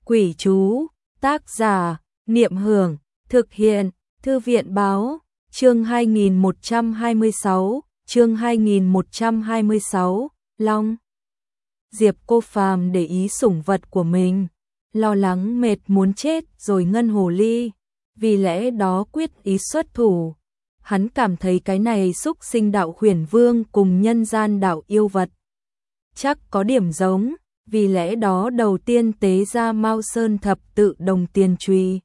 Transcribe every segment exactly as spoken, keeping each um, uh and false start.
Quỷ chú, tác giả, Niệm Hưởng, thực hiện, Thư viện báo, chương hai nghìn một trăm hai mươi sáu, chương hai nghìn một trăm hai mươi sáu, Long. Diệp Cô Phàm để ý sủng vật của mình, lo lắng mệt muốn chết rồi Ngân Hồ Ly, vì lẽ đó quyết ý xuất thủ. Hắn cảm thấy cái này xúc sinh đạo Huyền Vương cùng nhân gian đạo yêu vật chắc có điểm giống, vì lẽ đó đầu tiên tế ra Mao Sơn thập tự đồng tiền chùy.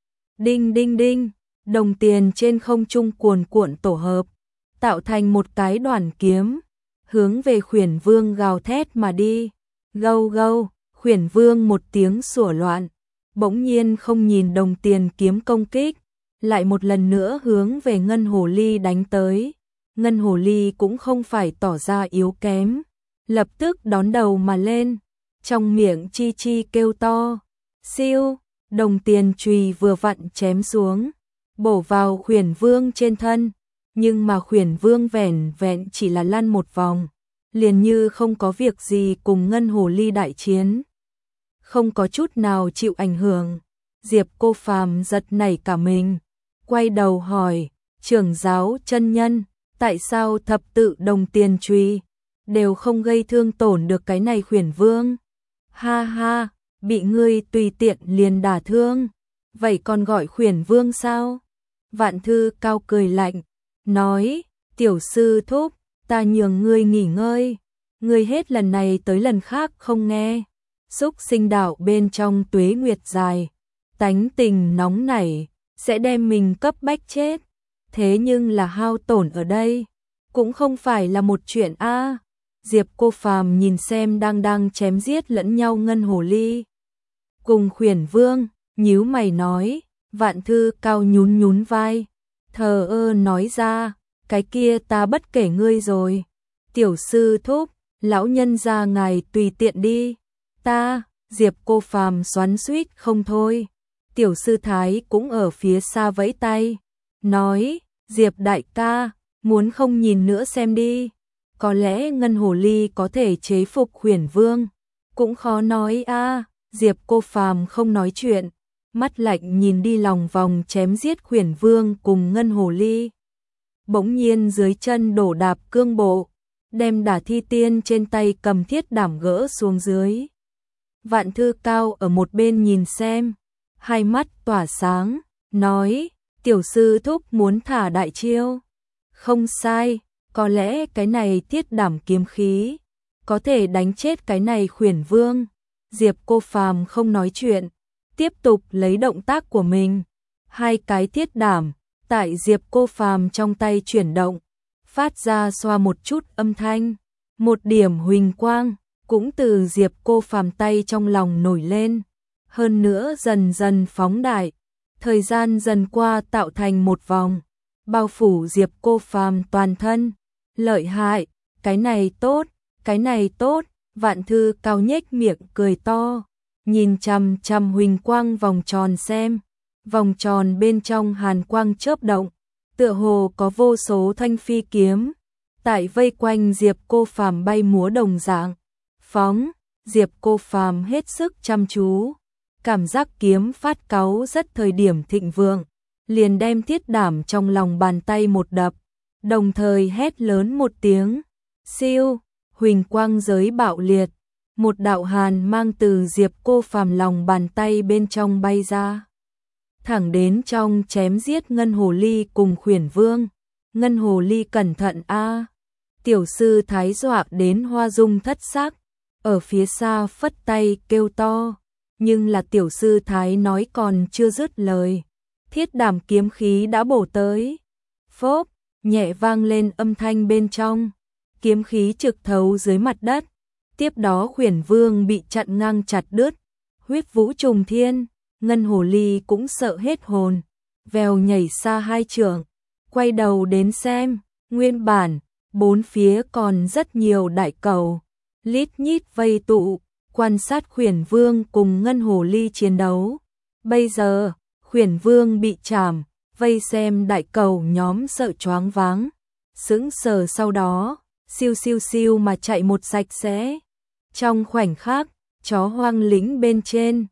Đinh đinh đinh, đồng tiền trên không trung cuồn cuộn tổ hợp, tạo thành một cái đoàn kiếm, hướng về Huyền Vương gào thét mà đi. Gâu gâu, Huyền Vương một tiếng sủa loạn, bỗng nhiên không nhìn đồng tiền kiếm công kích, lại một lần nữa hướng về Ngân Hồ Ly đánh tới. Ngân Hồ Ly cũng không phải tỏ ra yếu kém, lập tức đón đầu mà lên, trong miệng chi chi kêu to. Siêu, đồng tiền chùy vừa vặn chém xuống, bổ vào Huyền Vương trên thân, nhưng mà Huyền Vương vẻn vẹn chỉ là lăn một vòng, liền như không có việc gì cùng Ngân Hồ Ly đại chiến, không có chút nào chịu ảnh hưởng. Diệp Cô Phàm giật nảy cả mình, quay đầu hỏi, trưởng giáo chân nhân, tại sao thập tự đồng tiền chùy đều không gây thương tổn được cái này Huyền Vương? Ha ha, bị ngươi tùy tiện liền đả thương, vậy còn gọi Huyền Vương sao? Vạn Thư Cao cười lạnh, nói, tiểu sư thúc, ta nhường ngươi nghỉ ngơi, ngươi hết lần này tới lần khác không nghe. Xúc sinh đạo bên trong tuế nguyệt dài, tánh tình nóng nảy, sẽ đem mình cấp bách chết. Thế nhưng là hao tổn ở đây, cũng không phải là một chuyện a. À. Diệp Cô Phàm nhìn xem đang đang chém giết lẫn nhau Ngân Hồ Ly cùng Huyền Vương, nhíu mày nói. Vạn Thư Cao nhún nhún vai, thờ ơ nói ra, cái kia ta bất kể ngươi rồi. Tiểu sư thúc, lão nhân gia ngài tùy tiện đi. Ta, Diệp Cô Phàm xoắn xuýt không thôi. Tiểu sư thái cũng ở phía xa vẫy tay, nói, Diệp đại ca, muốn không nhìn nữa xem đi. Có lẽ Ngân Hồ Ly có thể chế phục Huyền Vương, cũng khó nói a. À. Diệp Cô Phàm không nói chuyện, mắt lạnh nhìn đi lòng vòng chém giết Huyền Vương cùng Ngân Hồ Ly. Bỗng nhiên dưới chân đổ đạp cương bộ, đem Đả Thi Tiên trên tay cầm thiết đảm gỡ xuống dưới. Vạn Thư Cao ở một bên nhìn xem, hai mắt tỏa sáng, nói, tiểu sư thúc muốn thả đại chiêu. Không sai, có lẽ cái này thiết đảm kiếm khí có thể đánh chết cái này Huyền Vương. Diệp Cô Phàm không nói chuyện, tiếp tục lấy động tác của mình. Hai cái thiết đảm tại Diệp Cô Phàm trong tay chuyển động, phát ra xoa một chút âm thanh, một điểm huỳnh quang cũng từ Diệp Cô Phàm tay trong lòng nổi lên, hơn nữa dần dần phóng đại, thời gian dần qua tạo thành một vòng, bao phủ Diệp Cô Phàm toàn thân. Lợi hại, cái này tốt, cái này tốt. Vạn Thư Cao nhếch miệng cười to, nhìn chằm chằm huỳnh quang vòng tròn xem, vòng tròn bên trong hàn quang chớp động, tựa hồ có vô số thanh phi kiếm tại vây quanh Diệp Cô Phàm bay múa đồng dạng. Phóng, Diệp Cô Phàm hết sức chăm chú, cảm giác kiếm phát cáu rất thời điểm thịnh vượng, liền đem thiết đảm trong lòng bàn tay một đập, đồng thời hét lớn một tiếng, siêu, huỳnh quang giới bạo liệt, một đạo hàn mang từ Diệp Cô Phàm lòng bàn tay bên trong bay ra, thẳng đến trong chém giết Ngân Hồ Ly cùng Huyền Vương. Ngân Hồ Ly cẩn thận a. À. Tiểu sư thái dọa đến hoa dung thất sắc, ở phía xa phất tay kêu to, nhưng là tiểu sư thái nói còn chưa dứt lời, thiết đảm kiếm khí đã bổ tới. Phốp, nhẹ vang lên âm thanh bên trong, kiếm khí trực thấu dưới mặt đất, tiếp đó Huyền Vương bị chặn ngang chặt đứt, huyết vũ trùng thiên. Ngân Hồ Ly cũng sợ hết hồn, vèo nhảy xa hai trượng, quay đầu đến xem, nguyên bản bốn phía còn rất nhiều đại cầu, lít nhít vây tụ, quan sát Huyền Vương cùng Ngân Hồ Ly chiến đấu. Bây giờ, Huyền Vương bị chảm, vây xem đại cầu nhóm sợ choáng váng, sững sờ sau đó, siêu siêu siêu mà chạy một sạch sẽ. Trong khoảnh khắc, chó hoang lĩnh bên trên,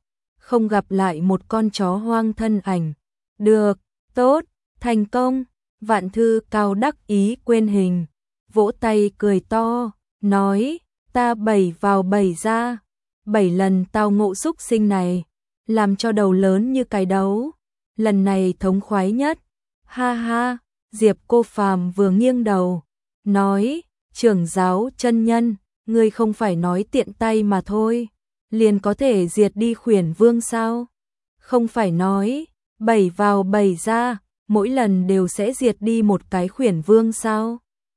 không gặp lại một con chó hoang thân ảnh. Được, tốt, thành công. Vạn Thư Cao đắc ý quên hình, vỗ tay cười to, nói, ta bẩy vào bẩy ra, bảy lần tao ngộ xúc sinh này, làm cho đầu lớn như cái đấu, lần này thống khoái nhất. Ha ha, Diệp Cô Phàm vừa nghiêng đầu, nói, trưởng giáo chân nhân, ngươi không phải nói tiện tay mà thôi, liền có thể diệt đi Khuyển Vương sao? Không phải nói, bẩy vào bẩy ra, mỗi lần đều sẽ diệt đi một cái Khuyển Vương sao?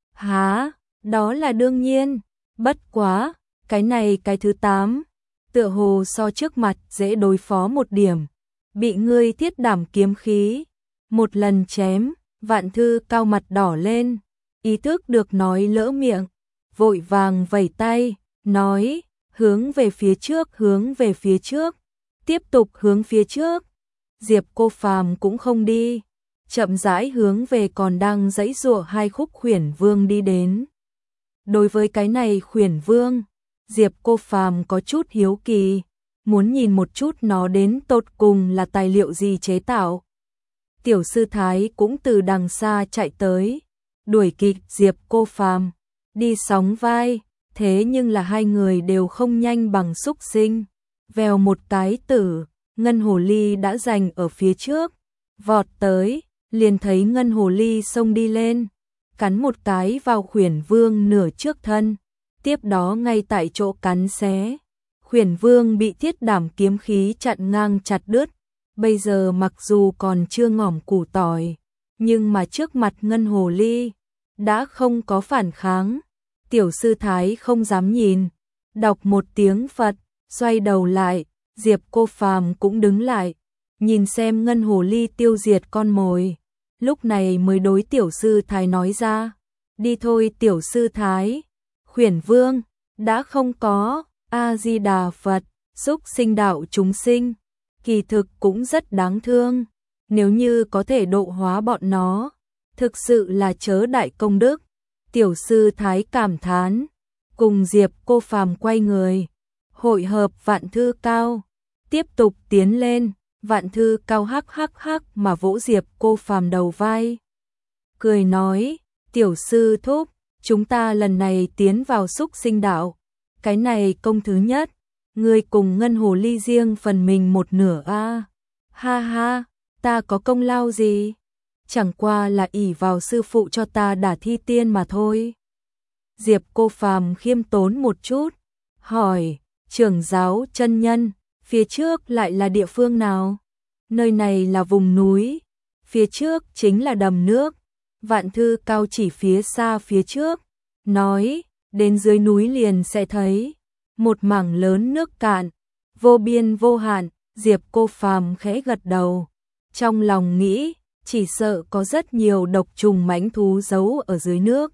Hả, đó là đương nhiên, bất quá, cái này cái thứ tám, tựa hồ so trước mặt dễ đối phó một điểm, bị ngươi thiết đảm kiếm khí, một lần chém. Vạn Thư Cao mặt đỏ lên, ý thức được nói lỡ miệng, vội vàng vẩy tay, nói, hướng về phía trước, hướng về phía trước, tiếp tục hướng phía trước. Diệp Cô Phàm cũng không đi, chậm rãi hướng về còn đang giãy giụa hai khúc Khuyển Vương đi đến. Đối với cái này Khuyển Vương, Diệp Cô Phàm có chút hiếu kỳ, muốn nhìn một chút nó đến tột cùng là tài liệu gì chế tạo. Tiểu sư Thái cũng từ đằng xa chạy tới, đuổi kịp Diệp Cô Phàm, đi sóng vai, thế nhưng là hai người đều không nhanh bằng xúc sinh. Vèo một cái tử, Ngân Hồ Ly đã giành ở phía trước, vọt tới, liền thấy Ngân Hồ Ly xông đi lên, cắn một cái vào Khuyển Vương nửa trước thân, tiếp đó ngay tại chỗ cắn xé. Khuyển Vương bị thiết đảm kiếm khí chặn ngang chặt đứt. Bây giờ mặc dù còn chưa ngỏm củ tỏi, nhưng mà trước mặt Ngân Hồ Ly, đã không có phản kháng. Tiểu sư Thái không dám nhìn, đọc một tiếng Phật, xoay đầu lại, Diệp Cô Phàm cũng đứng lại, nhìn xem Ngân Hồ Ly tiêu diệt con mồi. Lúc này mới đối tiểu sư Thái nói ra, đi thôi tiểu sư Thái, Khuyển Vương, đã không có, A-di-đà Phật, xúc sinh đạo chúng sinh. Kỳ thực cũng rất đáng thương, nếu như có thể độ hóa bọn nó, thực sự là chớ đại công đức. Tiểu sư Thái cảm thán, cùng Diệp Cô Phàm quay người, hội hợp Vạn Thư Cao, tiếp tục tiến lên. Vạn Thư Cao hắc hắc hắc mà vỗ Diệp Cô Phàm đầu vai, cười nói, tiểu sư thúc, chúng ta lần này tiến vào xúc sinh đạo, cái này công thứ nhất. Ngươi cùng Ngân Hồ Ly riêng phần mình một nửa a. À. Ha ha, ta có công lao gì? Chẳng qua là ỷ vào sư phụ cho ta đả thi tiên mà thôi. Diệp Cô Phàm khiêm tốn một chút, hỏi, trưởng giáo chân nhân, phía trước lại là địa phương nào? Nơi này là vùng núi, phía trước chính là đầm nước. Vạn Thư Cao chỉ phía xa phía trước, nói, đến dưới núi liền sẽ thấy một mảng lớn nước cạn, vô biên vô hạn. Diệp Cô Phàm khẽ gật đầu, trong lòng nghĩ, chỉ sợ có rất nhiều độc trùng mãnh thú giấu ở dưới nước,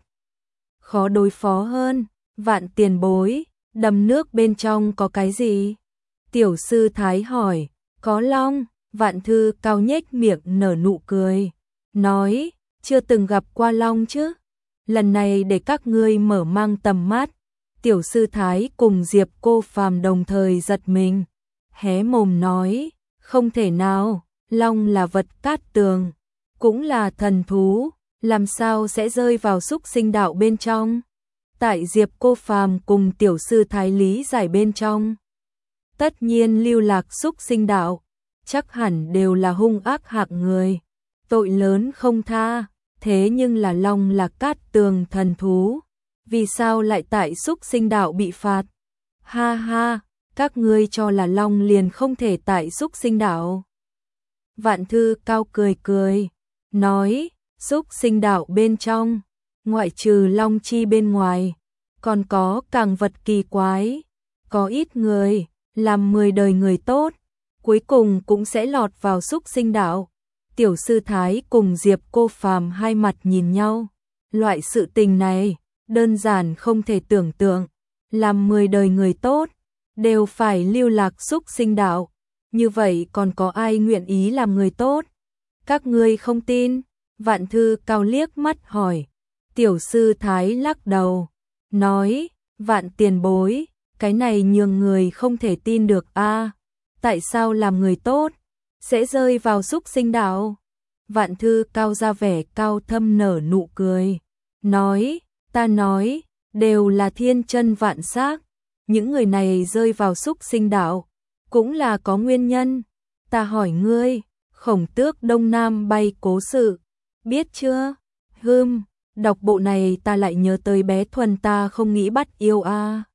khó đối phó hơn. Vạn tiền bối, đầm nước bên trong có cái gì? Tiểu sư Thái hỏi. Có long. Vạn Thư Cao nhếch miệng nở nụ cười, nói, chưa từng gặp qua long chứ? Lần này để các ngươi mở mang tầm mắt. Tiểu sư Thái cùng Diệp Cô Phàm đồng thời giật mình, hé mồm nói, không thể nào, long là vật cát tường, cũng là thần thú, làm sao sẽ rơi vào xúc sinh đạo bên trong? Tại Diệp Cô Phàm cùng tiểu sư Thái lý giải bên trong, tất nhiên lưu lạc xúc sinh đạo, chắc hẳn đều là hung ác hạng người, tội lớn không tha, thế nhưng là long là cát tường thần thú, vì sao lại tại xúc sinh đạo bị phạt? Ha ha, các ngươi cho là long liền không thể tại xúc sinh đạo? Vạn Thư Cao cười cười, nói, xúc sinh đạo bên trong, ngoại trừ long chi bên ngoài, còn có càng vật kỳ quái, có ít người làm mười đời người tốt, cuối cùng cũng sẽ lọt vào xúc sinh đạo. Tiểu sư Thái cùng Diệp Cô Phàm hai mặt nhìn nhau, loại sự tình này đơn giản không thể tưởng tượng, làm mười đời người tốt đều phải lưu lạc xúc sinh đạo, như vậy còn có ai nguyện ý làm người tốt? Các ngươi không tin? Vạn Thư Cao liếc mắt hỏi. Tiểu sư Thái lắc đầu, nói, Vạn tiền bối, cái này nhường người không thể tin được a. tại sao làm người tốt sẽ rơi vào súc sinh đạo? Vạn Thư Cao ra vẻ cao thâm nở nụ cười, nói, ta nói, đều là thiên chân vạn xác, những người này rơi vào súc sinh đạo, cũng là có nguyên nhân. Ta hỏi ngươi, Khổng Tước Đông Nam bay cố sự, biết chưa? Hừm, đọc bộ này ta lại nhớ tới bé Thuần ta không nghĩ bắt yêu a.